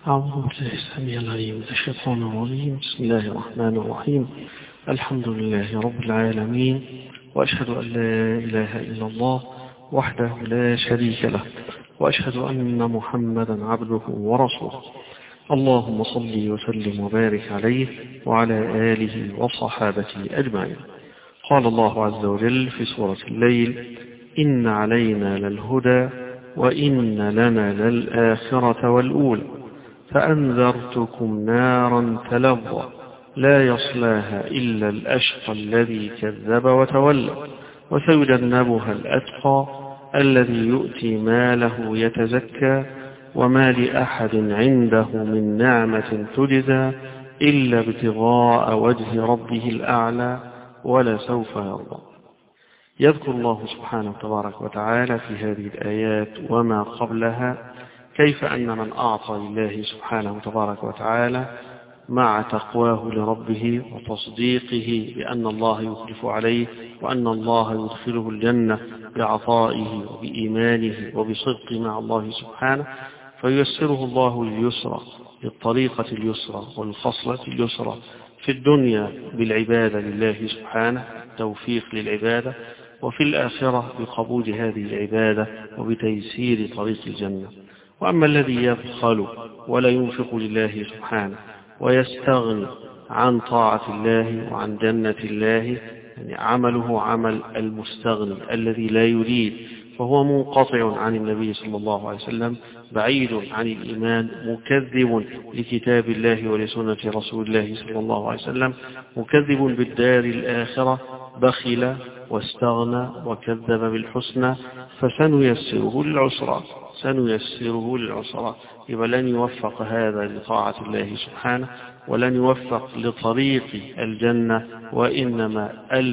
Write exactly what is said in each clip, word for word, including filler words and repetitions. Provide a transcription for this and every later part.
أعوذ بالله السميع العليم من الشيطان الرجيم. بسم الله الرحمن الرحيم. الحمد لله رب العالمين، وأشهد أن لا إله إلا الله وحده لا شريك له، وأشهد أن محمدا عبده ورسوله. اللهم صل وسلم وبارك عليه وعلى آله وصحابته أجمعين. قال الله عز وجل في سورة الليل: إن علينا للهدى وإن لنا للآخرة والأولى فأنذرتكم نارا تلظى لا يصلاها إلا الأشقى الذي كذب وتولى وسيجنبها الأتقى الذي يؤتي ماله يتزكى وما لأحد عنده من نعمة تجزى إلا ابتغاء وجه ربه الأعلى ولسوف يرضى. يذكر الله سبحانه تبارك وتعالى في هذه الآيات وما قبلها كيف أن من أعطى لله سبحانه تبارك وتعالى مع تقواه لربه وتصديقه بأن الله يخلف عليه وأن الله يدخله الجنة بعطائه وبإيمانه وبصدق مع الله سبحانه، فييسره الله لليسرى، للطريقة اليسرى والخصلة اليسرى في الدنيا بالعبادة لله سبحانه، توفيق للعبادة، وفي الآخرة بقبول هذه العبادة وبتيسير طريق الجنة. وأما الذي يبخل ولا ينفق لله سبحانه ويستغني عن طاعة الله وعن جنة الله، يعني عمله عمل المستغني الذي لا يريد، فهو منقطع عن النبي صلى الله عليه وسلم، بعيد عن الإيمان، مكذب لكتاب الله ولسنة رسول الله صلى الله عليه وسلم، مكذب بالدار الآخرة، بخل واستغنى وكذب بالحسنى، فسنيسره للعسرى سنيسره للعسرى يبقى لن يوفق هذا لطاعة الله سبحانه ولن يوفق لطريق الجنة، وإنما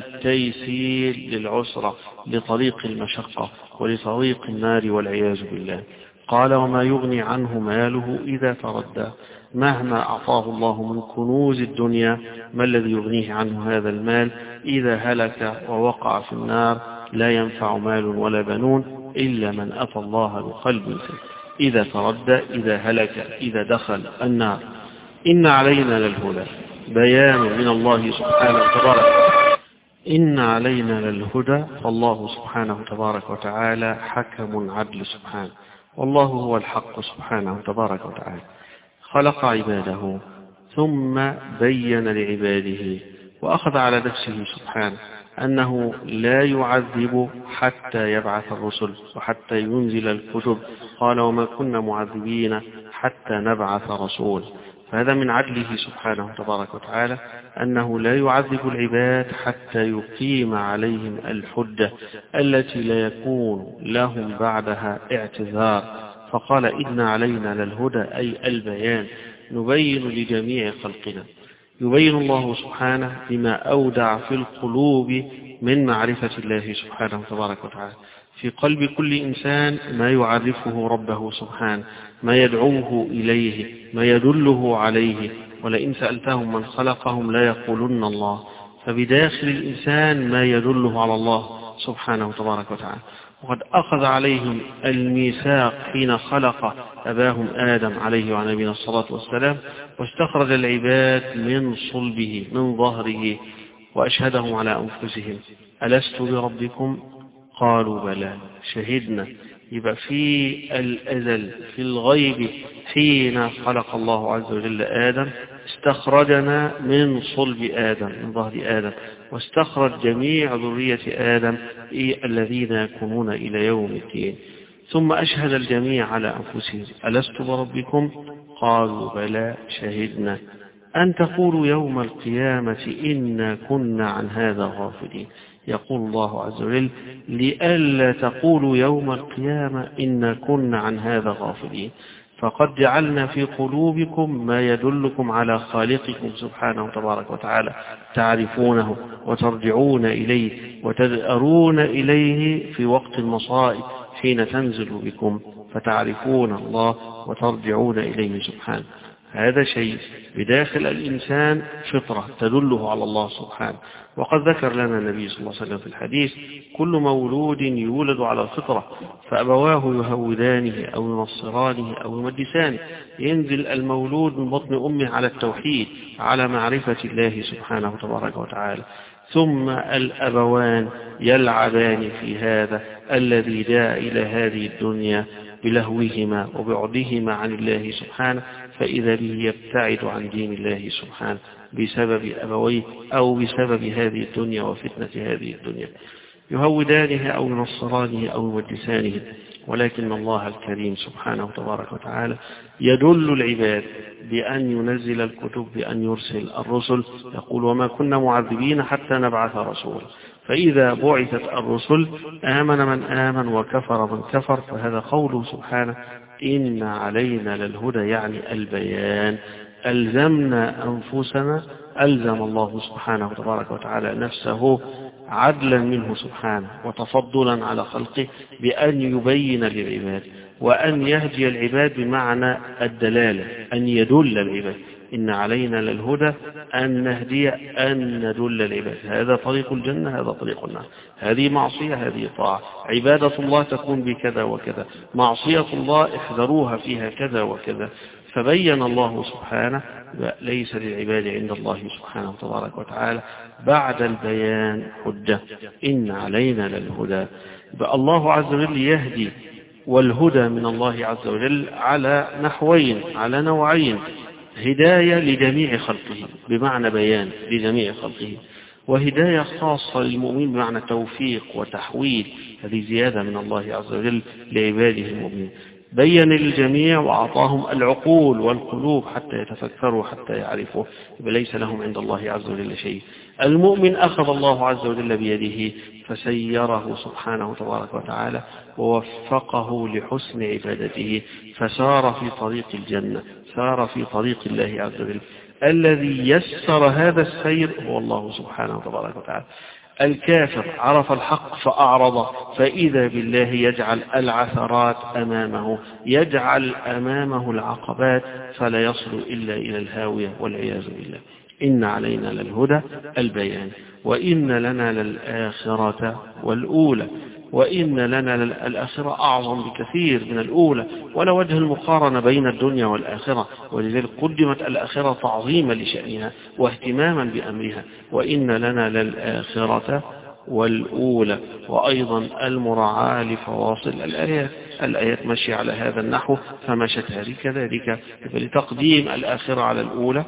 التيسير للعسرة، لطريق المشقة ولطريق النار والعياذ بالله. قال: وما يغني عنه ماله إذا تردى. مهما أعطاه الله من كنوز الدنيا ما الذي يغنيه عنه هذا المال إذا هلك ووقع في النار؟ لا ينفع مال ولا بنون إلا من أتى الله بقلب سليم. إذا تردى، إذا هلك، إذا دخل النار. إن علينا للهدى، بيان من الله سبحانه وتعالى. إن علينا للهدى، فالله سبحانه تبارك وتعالى حكم عدل سبحانه، والله هو الحق سبحانه تبارك وتعالى. خلق عباده ثم بين لعباده وأخذ على نفسه سبحانه أنه لا يعذب حتى يبعث الرسل وحتى ينزل الكتب. قال: وما كنا معذبين حتى نبعث رسول. فهذا من عدله سبحانه تبارك وتعالى أنه لا يعذب العباد حتى يقيم عليهم الحجة التي لا يكون لهم بعدها اعتذار. فقال: إن علينا للهدى، أي البيان، نبين لجميع خلقنا. يبين الله سبحانه بما أودع في القلوب من معرفة الله سبحانه تبارك وتعالى، في قلب كل إنسان ما يعرفه ربه سبحانه، ما يدعوه إليه، ما يدله عليه. ولئن سألتهم من خلقهم لا يقولن الله. فبداخل الإنسان ما يدله على الله سبحانه تبارك وتعالى. وقد أخذ عليهم الميثاق حين خلق أباهم آدم عليه وعلى نبينا الصلاة والسلام، واستخرج العباد من صلبه من ظهره وأشهدهم على أنفسهم: ألست بربكم؟ قالوا بلى شهدنا. يبقى في الأزل في الغيب حين خلق الله عز وجل آدم استخرجنا من صلب آدم من ظهر آدم، واستخرج جميع ذرية آدم الذين يكونون إلى يوم الدين. ثم أشهد الجميع على أنفسهم: ألست بربكم؟ قالوا بلى شهدنا أن تقولوا يوم القيامة إنا كنا عن هذا غافلين. يقول الله عز وجل: لئلا تقولوا يوم القيامة إنا كنا عن هذا غافلين. فقد جعلنا في قلوبكم ما يدلكم على خالقكم سبحانه تبارك وتعالى، تعرفونه وترجعون إليه وتذأرون إليه في وقت المصائب حين تنزل بكم، فتعرفون الله وترجعون إليه سبحانه. هذا شيء بداخل الإنسان فطرة تدله على الله سبحانه. وقد ذكر لنا النبي صلى الله عليه وسلم في الحديث: كل مولود يولد على الفطرة فأبواه يهودانه أو ينصرانه أو يمجسانه. ينزل المولود من بطن أمه على التوحيد، على معرفة الله سبحانه تبارك وتعالى، ثم الأبوان يلعبان في هذا الذي دعا إلى هذه الدنيا بلهوهما وبعدهما عن الله سبحانه، فإذا به يبتعد عن دين الله سبحانه بسبب أبويه أو بسبب هذه الدنيا وفتنة هذه الدنيا، يهودانه أو ينصرانه أو يمجسانه. ولكن الله الكريم سبحانه تبارك وتعالى يدل العباد بأن ينزل الكتب، بأن يرسل الرسل. يقول: وما كنا معذبين حتى نبعث رسولا. فإذا بعثت الرسل آمن من آمن وكفر من كفر. فهذا قوله سبحانه: إن علينا للهدى، يعني البيان. ألزمنا أنفسنا، ألزم الله سبحانه تبارك وتعالى نفسه عدلا منه سبحانه وتفضلا على خلقه بأن يبين للعباد وأن يهدي العباد، بمعنى الدلالة، أن يدل العباد. إن علينا للهدى، أن نهدي، أن ندل العباد. هذا طريق الجنة، هذا طريق النار. هذه معصية، هذه طاعة. عبادة الله تكون بكذا وكذا، معصية الله احذروها فيها كذا وكذا. فبين الله سبحانه ليس للعباد عند الله سبحانه تبارك وتعالى بعد البيان حجة. إن علينا للهدى، الله عز وجل يهدي، والهدى من الله عز وجل على نحوين، على نوعين: هداية لجميع خلقه بمعنى بيان لجميع خلقه، وهداية خاصة للمؤمن بمعنى توفيق وتحويل. هذه زيادة من الله عز وجل لعباده المؤمنين. بين للجميع وأعطاهم العقول والقلوب حتى يتفكروا، حتى يعرفوا، ليس لهم عند الله عز وجل شيء. المؤمن أخذ الله عز وجل بيده فسيره سبحانه تبارك وتعالى ووفقه لحسن عبادته، فسار في طريق الجنة، سار في طريق الله عز وجل. الذي يسر هذا السير هو الله سبحانه تبارك وتعالى. الكافر عرف الحق فأعرض، فإذا بالله يجعل العثرات أمامه، يجعل أمامه العقبات، فلا يصل إلا إلى الهاوية والعياذ بالله. إن علينا للهدى البيان، وإن لنا للآخرة والأولى. وإن لنا الآخرة أعظم بكثير من الأولى، ولا وجه المقارنة بين الدنيا والآخرة، ولذلك قدمت الآخرة تعظيما لشأنها واهتماما بأمرها. وإن لنا للآخرة والأولى، وأيضا المراعاة لفواصل الآيات. الآيات ماشية على هذا النحو، فمشت هذه كذلك، لتقديم الآخرة على الأولى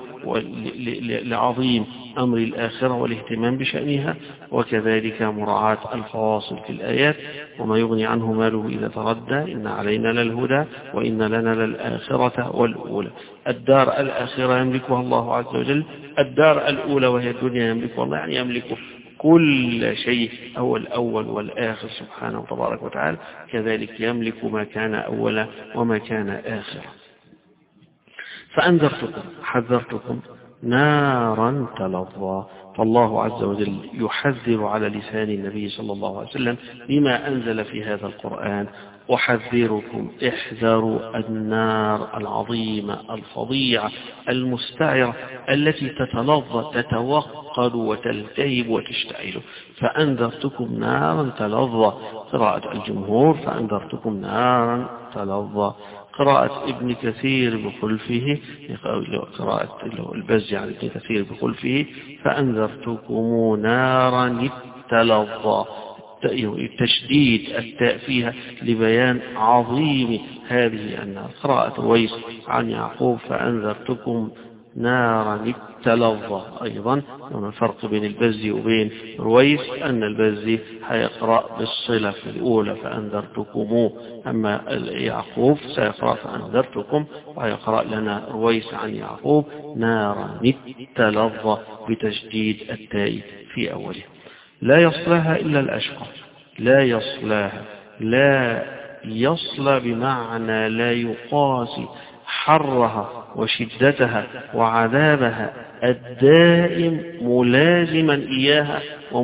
لعظيم أمر الآخرة والاهتمام بشأنها، وكذلك مراعاة الفواصل في الآيات. وما يغني عنه ماله إذا تردى، إن علينا للهدى وإن لنا للآخرة والأولى. الدار الآخرة يملكها الله عز وجل، الدار الأولى وهي الدنيا يملكها الله، يعني يملك كل شيء، هو الأول والآخر سبحانه تبارك وتعالى. كذلك يملك ما كان أولا وما كان آخرا. فأنذرتكم، حذرتكم نارا تلظى. فالله عز وجل يحذر على لسان النبي صلى الله عليه وسلم بما أنزل في هذا القرآن: أحذركم، احذروا النار العظيمة الفظيعة المستعرة التي تتلظى، تتوقد وتلتهب وتشتعل. فأنذرتكم نارا تلظى، قراءة الجمهور: فأنذرتكم نارا تلظى. قراءة ابن كثير بخلفه، قراءة البزي عن ابن كثير بخلفه: فأنذرتكم نارا تلظى، تشديد التاء فيها لبيان عظيم هذه النار. قراءة رويس عن يعقوب: فأنذرتكم نارا تلظى. أيضا هنا الفرق بين البزي وبين رويس، أن البزي هيقرأ بالصلة في الأولى فأنذرتكم، أما يعقوب سيقرأ فأنذرتكم، ويقرأ لنا رويس عن يعقوب نارا تلظى بتشديد التاء في أوله. لا يصلاها إلا الأشقى، لا يصلاها، لا يصلى بمعنى لا يقاسي حرها وشدتها وعذابها الدائم ملازما إياها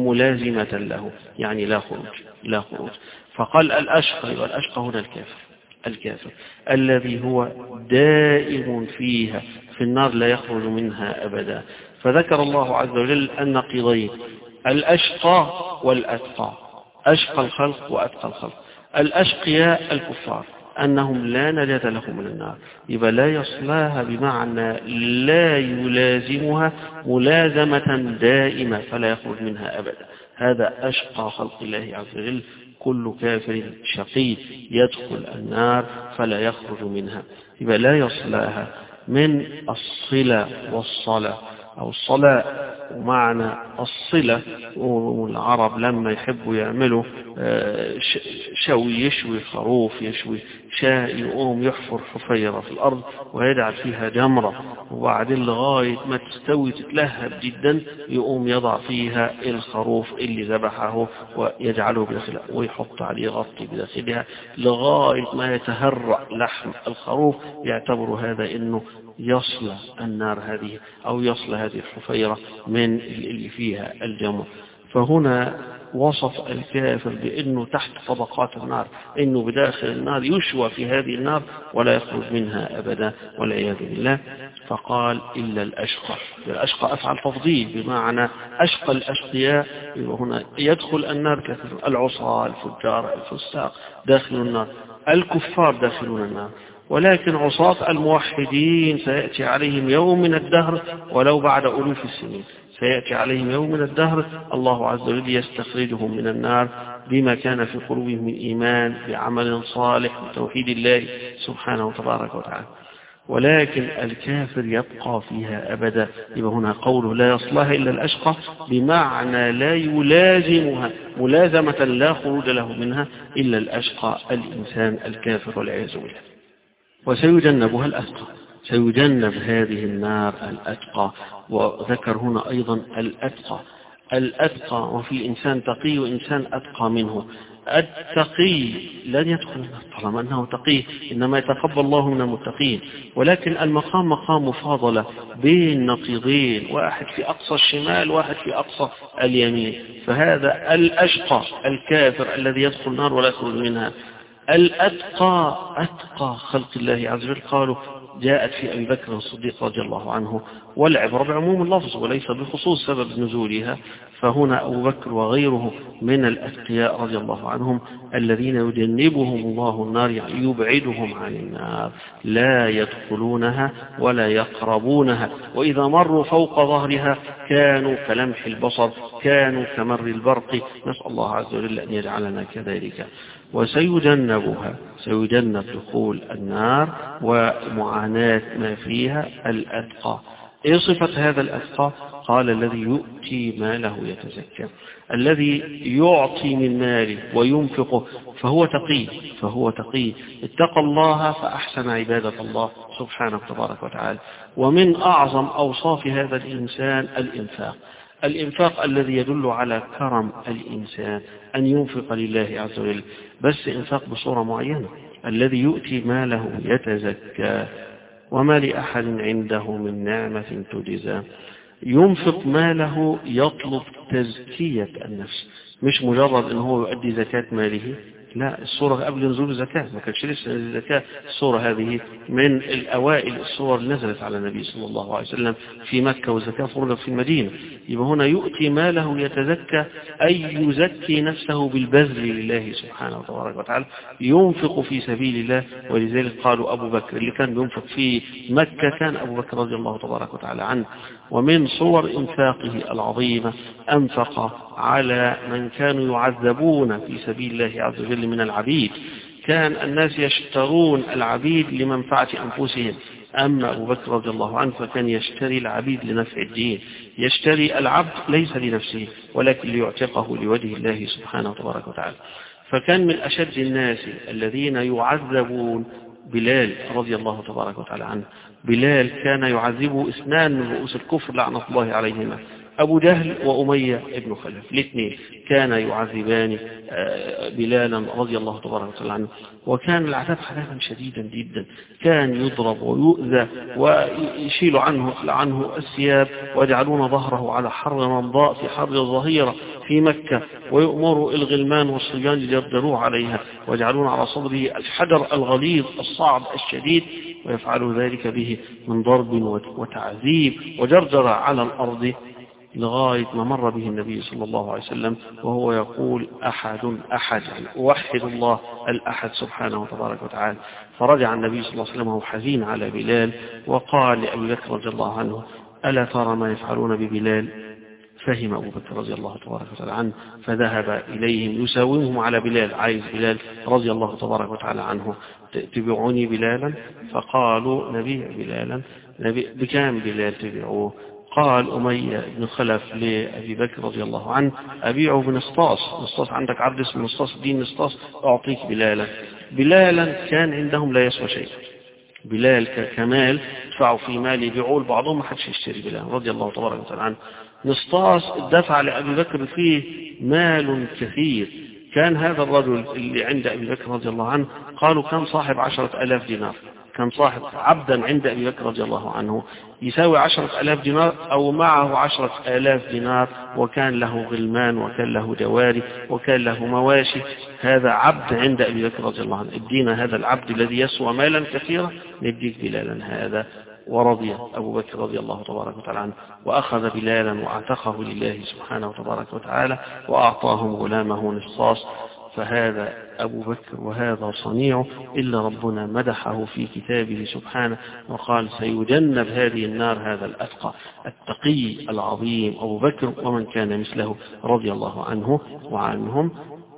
وملازمة له، يعني لا خروج، لا خروج. فقال الأشقى، والأشقى هنا الكافر، الكافر الذي هو دائم فيها في النار لا يخرج منها أبدا. فذكر الله عز وجل النقيضين الأشقى والأتقى، أشقى الخلق وأتقى الخلق. الأشقياء الكفار أنهم لا نجاة لهم من النار، يبقى لا يصلاها بمعنى لا يلازمها ملازمة دائمة فلا يخرج منها أبدا. هذا أشقى خلق الله عز وجل، كل كافر شقي يدخل النار فلا يخرج منها، يبقى لا يصلاها من الصلة والصلاة أو الصلاة. ومعنى الصلة والعرب لما يحبوا يعملوا شوي يشوي خروف يشوي شاء يقوم يحفر حفيرة في الأرض ويجعل فيها جمرة، وبعدين لغاية ما تستوي تتلهب جدا يقوم يضع فيها الخروف اللي ذبحه ويجعله بداخلها ويحط عليه غطي بداخلها لغاية ما يتهرأ لحم الخروف، يعتبر هذا انه يصل النار هذه أو يصل هذه الحفيرة من اللي فيها الجمر. فهنا وصف الكافر بأنه تحت طبقات النار، أنه بداخل النار يشوى في هذه النار ولا يخرج منها أبدا والعياذ بالله. فقال إلا الأشقى. الأشقى أفعل تفضيل بمعنى أشقى الأشقياء، هنا يدخل النار كثير، العصاة الفجار الفساق داخل النار، الكفار داخلون النار. ولكن عصاة الموحدين سيأتي عليهم يوم من الدهر ولو بعد ألوف السنين، سيأتي عليهم يوم من الدهر الله عز وجل يستخرجهم من النار بما كان في قلوبهم من إيمان بعمل صالح بتوحيد الله سبحانه وتبارك وتعالى. ولكن الكافر يبقى فيها أبدا. يبقى هنا قوله لا يصلها إلا الأشقى بمعنى لا يلازمها ملازمة لا خروج له منها إلا الأشقى الإنسان الكافر والعياذ بالله. وسيجنبها الأتقى، سيجنب هذه النار الأتقى. وذكر هنا أيضا الأتقى، الأتقى وفي إنسان تقي وإنسان أتقى منه. التقي لن يدخل النار طالما أنه تقي، إنما يتقبل الله من المتقين. ولكن المقام مقام مفاضلة بين نقيضين، واحد في أقصى الشمال واحد في أقصى اليمين. فهذا الأشقى الكافر الذي يدخل النار ولا يخرج منها. الأتقى أتقى خلق الله عز وجل قالوا جاءت في أبي بكر الصديق رضي الله عنه، والعبرة بعموم اللفظ وليس بخصوص سبب نزولها. فهنا أبو بكر وغيره من الأتقياء رضي الله عنهم الذين يجنبهم الله النار، يبعدهم عن النار، لا يدخلونها ولا يقربونها، وإذا مروا فوق ظهرها كانوا كلمح البصر، كانوا كمر البرق. نسأل الله عز وجل أن يجعلنا كذلك. وسيجنبها، سيجنب دخول النار ومعاناة ما فيها الأتقى. إيه صفة هذا الأتقى؟ قال الذي يؤتي ماله يتزكى، الذي يعطي من ماله وينفقه فهو تقي، فهو تقي اتقى الله فأحسن عبادة الله سبحانه تبارك وتعالى. ومن أعظم أوصاف هذا الإنسان الإنفاق، الإنفاق الذي يدل على كرم الإنسان أن ينفق لله عز وجل، بس إنفاق بصورة معينة. الذي يؤتي ماله يتزكى وما لأحد عنده من نعمة تجزى. ينفق ماله يطلب تزكية النفس، مش مجرد أنه يؤدي زكاة ماله، لا، الصورة قبل نزول الزكاة ما كانش لسه الزكاة. الصورة هذه من الأوائل الصور اللي نزلت على النبي صلى الله عليه وسلم في مكة، والزكاة فرضت في المدينة. يبقى هنا يؤتي ماله يتزكى أي يزكي نفسه بالبذل لله سبحانه وتبارك وتعالى، ينفق في سبيل الله. ولذلك قالوا أبو بكر اللي كان ينفق في مكة كان أبو بكر رضي الله تبارك وتعالى عنه. ومن صور إنفاقه العظيمة أنفق على من كانوا يعذبون في سبيل الله عز وجل من العبيد. كان الناس يشترون العبيد لمنفعة أنفسهم، أما أبو بكر رضي الله عنه فكان يشتري العبيد لنفع الدين، يشتري العبد ليس لنفسه ولكن ليعتقه لوجه الله سبحانه وتبارك وتعالى. فكان من أشد الناس الذين يعذبون بلال رضي الله تبارك وتعالى عنه. بلال كان يعذبه اثنان من رؤوس الكفر لعنة الله عليهما، أبو جهل وأمية ابن خلف الاثنين كان يعذبان بلالا رضي الله تبارك وتعالى عنه، وكان العذاب عذابا شديدا جدا، كان يضرب ويؤذى ويشيل عنه عنه الثياب ويجعلون ظهره على حر رمضاء في حر الظهيرة في مكة، ويؤمر الغلمان والصبيان ليردروه عليها ويجعلون على صدره الحجر الغليظ الصعب الشديد، ويفعل ذلك به من ضرب وتعذيب وجرجر على الأرض، لغاية ما مر به النبي صلى الله عليه وسلم وهو يقول أحد أحد، يعني أوحد الله الأحد سبحانه وتبارك وتعالى. فرجع النبي صلى الله عليه وسلم وهو حزين على بلال، وقال لأبي بكر رضي الله عنه ألا ترى ما يفعلون ببلال؟ فهم أبو بكر رضي الله تبارك وتعالى عنه فذهب إليهم يساومهم على بلال، عايز بلال رضي الله تبارك وتعالى عنه تبيعوني بلالا؟ فقالوا نبيع بلالا. نبيع بكام بلال تبيعوه؟ قال أمية بن خلف لأبي بكر رضي الله عنه أبيعه بنسطاس، نسطاس عندك عبد اسمه نسطاس، دين نسطاس أعطيك بلالا. بلالا كان عندهم لا يسوى شيء، بلال كمال دفعوا في مال يبيعوه لبعضهم، ما حدش يشتري بلال رضي الله تبارك وتعالى عنه. نسطاس دفع لأبي بكر فيه مال كثير، كان هذا الرجل اللي عند أبي بكر رضي الله عنه قالوا كان صاحب عشرة ألاف دينار، كان صاحب عبدا عند أبي بكر رضي الله عنه يساوي عشرة ألاف دينار أو معه عشرة ألاف دينار، وكان له غلمان وكان له جواري وكان له مواشي. هذا عبد عند أبي بكر رضي الله عنه، ادينا هذا العبد الذي يسوى مالا كثيرا نديك بلالا هذا. ورضي أبو بكر رضي الله تبارك وتعالى عنه وأخذ بلالا وأعتقه لله سبحانه وتبارك وتعالى وأعطاهم غلامه نصاص. فهذا أبو بكر وهذا صنيعه، إلا ربنا مدحه في كتابه سبحانه وقال سيجنب هذه النار هذا الأتقى التقي العظيم أبو بكر ومن كان مثله رضي الله عنه وعنهم،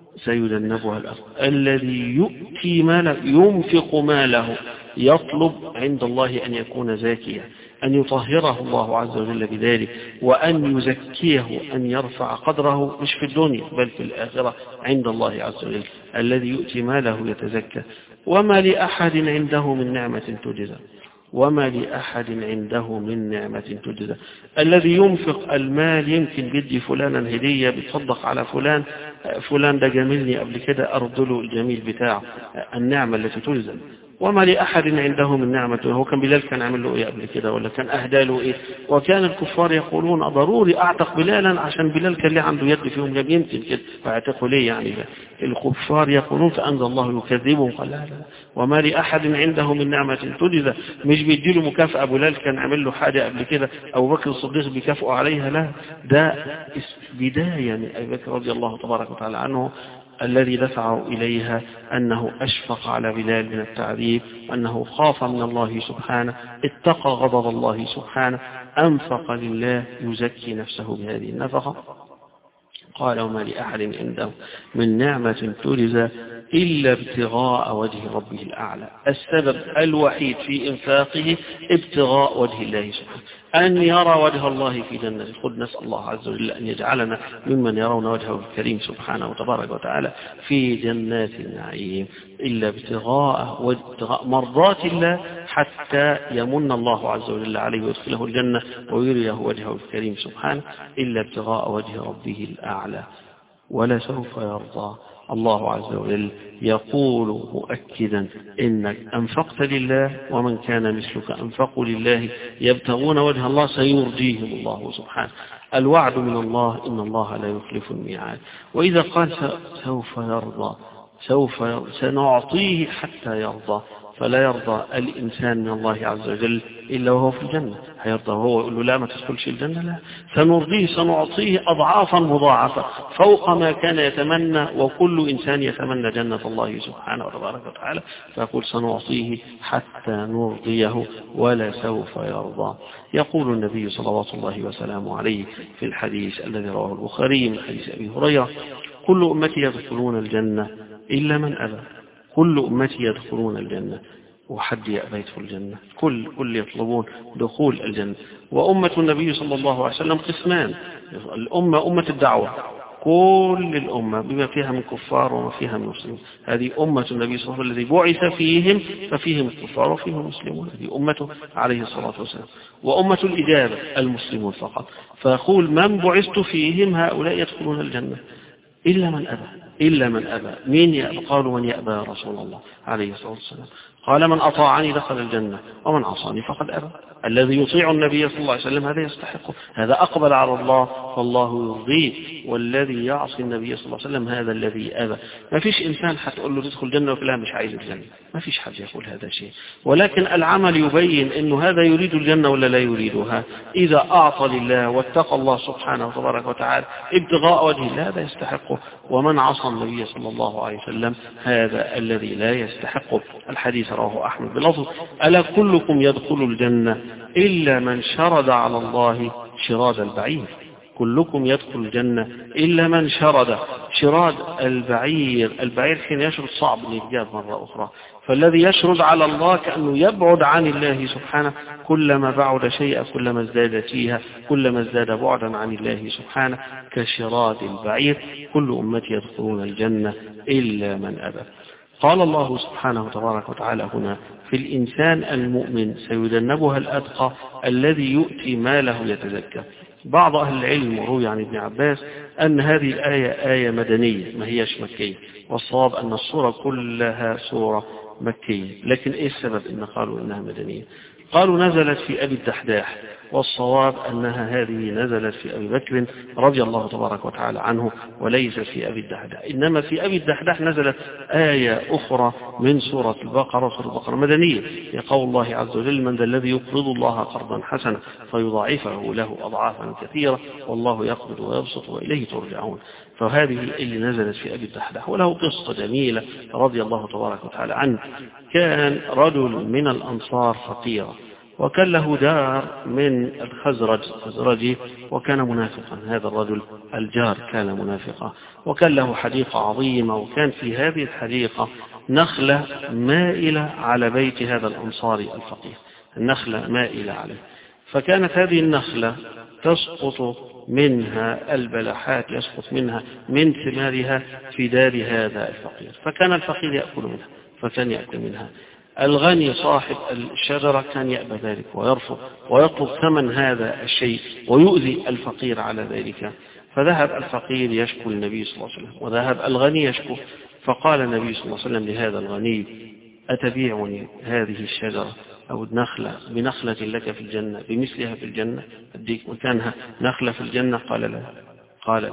سيجنبها الأتقى الذي يؤتي ماله ينفق ماله يطلب عند الله أن يكون زاكيا، أن يطهره الله عز وجل بذلك، وأن يزكيه، أن يرفع قدره مش في الدنيا بل في الآخرة عند الله عز وجل. الذي يؤتي ماله يتزكى. وما لأحد عنده من نعمة تجزى، وما لأحد عنده من نعمة تجزى. الذي ينفق المال يمكن بدي فلانا هدية بتصدق على فلان، فلان ده جميلني قبل كده أرضله الجميل بتاعه، النعمة التي تجزى. وما لأحد عنده من نعمة، هو كان بلال كان عمل له إيه قبل كده ولا كان أهدى له إيه؟ وكان الكفار يقولون ضروري أعتق بلالا عشان بلال كان ليه عنده يد فيهم، يمكن كده فاعتقوا ليه يعني. الكفار يقولون فأنزل الله يكذبهم قال لا لا. وما لأحد عنده من نعمة تجزى، مش بيدي له مكافأة بلال كان عمل له حاجة قبل كده أبو بكر الصديق بيكافئه عليها، لا، ده بداية من أبي بكر رضي الله تبارك وتعالى عنه الذي دفعه إليها أنه أشفق على بلال من التعذيب، أنه خاف من الله سبحانه، اتقى غضب الله سبحانه، أنفق لله يزكي نفسه بهذه النفقة. قال وما لأحد عنده من نعمة تجزى إلا ابتغاء وجه ربه الأعلى. السبب الوحيد في إنفاقه ابتغاء وجه الله سبحانه، أن يرى وجه الله في جنة الخلد. نسأل الله عز وجل أن يجعلنا ممن يرون وجهه الكريم سبحانه وتبارك وتعالى في جنات النعيم. إلا ابتغاء وابتغاء مرضات الله حتى يمن الله عز وجل عليه ويدخله الجنة ويريه وجهه الكريم سبحانه، إلا ابتغاء وجه ربه الأعلى ولسوف يرضى. الله عز وجل يقول مؤكدا إنك أنفقت لله ومن كان مثلك أنفقوا لله يبتغون وجه الله سيرضيهم الله سبحانه. الوعد من الله إن الله لا يخلف الميعاد. وإذا قال سوف يرضى سوف يرضى سنعطيه حتى يرضى، فلا يرضى الإنسان من الله عز وجل إلا وهو في الجنة. هيرضى وهو يقول له لا ما تدخلش الجنة؟ لا، سنرضيه سنعطيه أضعافا مضاعفة فوق ما كان يتمنى، وكل إنسان يتمنى جنة الله سبحانه وتبارك وتعالى، فيقول سنعطيه حتى نرضيه ولا سوف يرضى. يقول النبي صلوات الله وسلامه عليه في الحديث الذي رواه البخاري من حديث أبي هريرة كل أمتي يدخلون الجنة إلا من أبى. كل أمتي يدخلون الجنة، وحد يأبى يدخل الجنة، كل كل يطلبون دخول الجنة. وأمة النبي صلى الله عليه وسلم قسمان، الأمة أمة الدعوة كل الأمة بما فيها من كفار وما فيها من مسلمين. هذه أمة النبي صلى الله عليه وسلم الذي بعث فيهم، ففيهم الكفار وفيهم المسلمون. هذه أمته عليه الصلاة والسلام. وأمة الإجابة المسلمون فقط. فيقول من بعثت فيهم هؤلاء يدخلون الجنة إلا من أبى، إلا من أبى. مين يأبى؟ قالوا من يأبى يا رسول الله عليه الصلاة والسلام؟ قال من أطاعني دخل الجنة ومن عصاني فقد أبى. الذي يطيع النبي صلى الله عليه وسلم هذا يستحقه، هذا أقبل على الله فالله يرضيه، والذي يعصي النبي صلى الله عليه وسلم هذا الذي أبى. ما فيش إنسان هتقول له تدخل الجنة ولا مش عايز الجنة، ما فيش حد يقول هذا شيء، ولكن العمل يبين إنه هذا يريد الجنة ولا لا يريدها. إذا أعطى لله واتقى الله سبحانه وتبارك وتعالى ابتغاء وجه الله هذا يستحقه، ومن عصى النبي صلى الله عليه وسلم هذا الذي لا يستحقه. الحديث رواه أحمد بلفظ ألا كلكم يدخل الجنة إلا من شرد على الله شراد البعير. كلكم يدخل الجنة إلا من شرد. شراد البعير، البعير حين يشرد صعب الإجابة مرة أخرى، فالذي يشرد على الله كأنه يبعد عن الله سبحانه، كلما بعد شيئا كلما ازداد تيها، كلما ازداد بعدا عن الله سبحانه كشراد البعير. كل أمتي يدخلون الجنة إلا من أبى. قال الله سبحانه وتبارك وتعالى هنا في الإنسان المؤمن سيجنبها الأتقى الذي يؤتي ماله يتزكى. بعض أهل العلم روي عن ابن عباس أن هذه الآية آية مدنية ما هيش مكية، والصواب أن السورة كلها سورة مكية. لكن إيه السبب إن قالوا إنها مدنية؟ قالوا نزلت في أبي الدحداح، والصواب أنها هذه نزلت في أبي بكر رضي الله تبارك وتعالى عنه وليس في أبي الدحداح. إنما في أبي الدحداح نزلت آية أخرى من سورة البقرة، سورة البقرة مدنية، يقول الله عز وجل من ذا الذي يقرض الله قرضا حسنا فيضاعفه له أضعافا كثيرة والله يقبض ويبسط وإليه ترجعون. فهذه اللي نزلت في أبي الدحداح. وله قصة جميلة رضي الله تبارك وتعالى عنه. كان رجل من الأنصار فقيرا، وكان له دار من الخزرج خزرجي، وكان منافقا. هذا الرجل الجار كان منافقا، وكان له حديقة عظيمة، وكان في هذه الحديقة نخلة مائلة على بيت هذا الأنصاري الفقير، النخلة مائلة عليه. فكانت هذه النخلة تسقط منها البلحات، يسقط منها من ثمارها في دار هذا الفقير، فكان الفقير يأكل منها، فكان يأكل منها. الغني صاحب الشجرة كان يأبى ذلك ويرفض ويطلب ثمن هذا الشيء ويؤذي الفقير على ذلك. فذهب الفقير يشكو النبي صلى الله عليه وسلم، وذهب الغني يشكو. فقال النبي صلى الله عليه وسلم لهذا الغني أتبيعني هذه الشجرة أو النخلة بنخلة لك في الجنة بمثلها في الجنة، أديك مكانها نخلة في الجنة؟ قال لا. قال لا،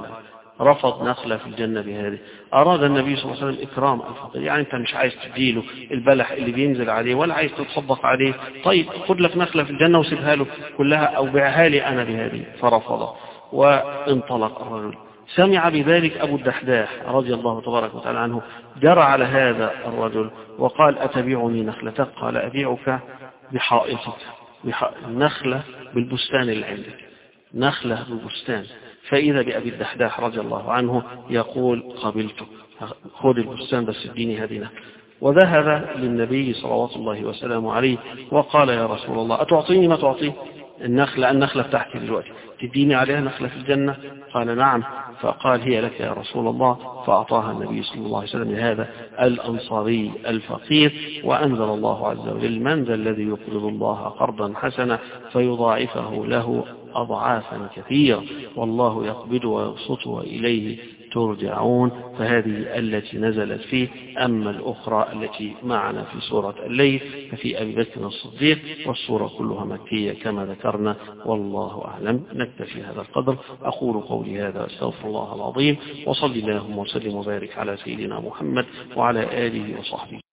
رفض نخلة في الجنة بهذه. أراد النبي صلى الله عليه وسلم إكرام الفقير، يعني أنت مش عايز تديله البلح اللي بينزل عليه ولا عايز تتصدق عليه، طيب خد لك نخلة في الجنة وسيبها له كلها أو بيعها لي أنا بهذه. فرفض وانطلق الرجل. سمع بذلك أبو الدحداح رضي الله تبارك وتعالى عنه، جرى على هذا الرجل وقال أتبيعني نخلتك؟ قال أبيعك بحائطك، نخلة بالبستان اللي عندك، نخلة بالبستان. فإذا بأبي الدحداح رضي الله عنه يقول قبلته، خذ البستان بس اديني هذه نخلة. وذهب للنبي صلوات الله وسلامه عليه وقال يا رسول الله أتعطيني ما تعطيه؟ النخلة النخلة بتاعتي دلوقتي تديني عليها نخلة في الجنة؟ قال نعم. فقال هي لك يا رسول الله. فأعطاها النبي صلى الله عليه وسلم لهذا الأنصاري الفقير. وأنزل الله عز وجل من ذا الذي يقرض الله قرضا حسنا فيضاعفه له أضعافا كثيرة والله يقبض ويبسط وإليه ترجعون. فهذه التي نزلت فيه. أما الأخرى التي معنا في سورة الليل ففي أبي بكر الصديق، والسورة كلها مكية كما ذكرنا، والله أعلم. نكتفي هذا القدر. أقول قولي هذا أستغفر الله العظيم، وصلي اللهم وسلم وبارك على سيدنا محمد وعلى آله وصحبه.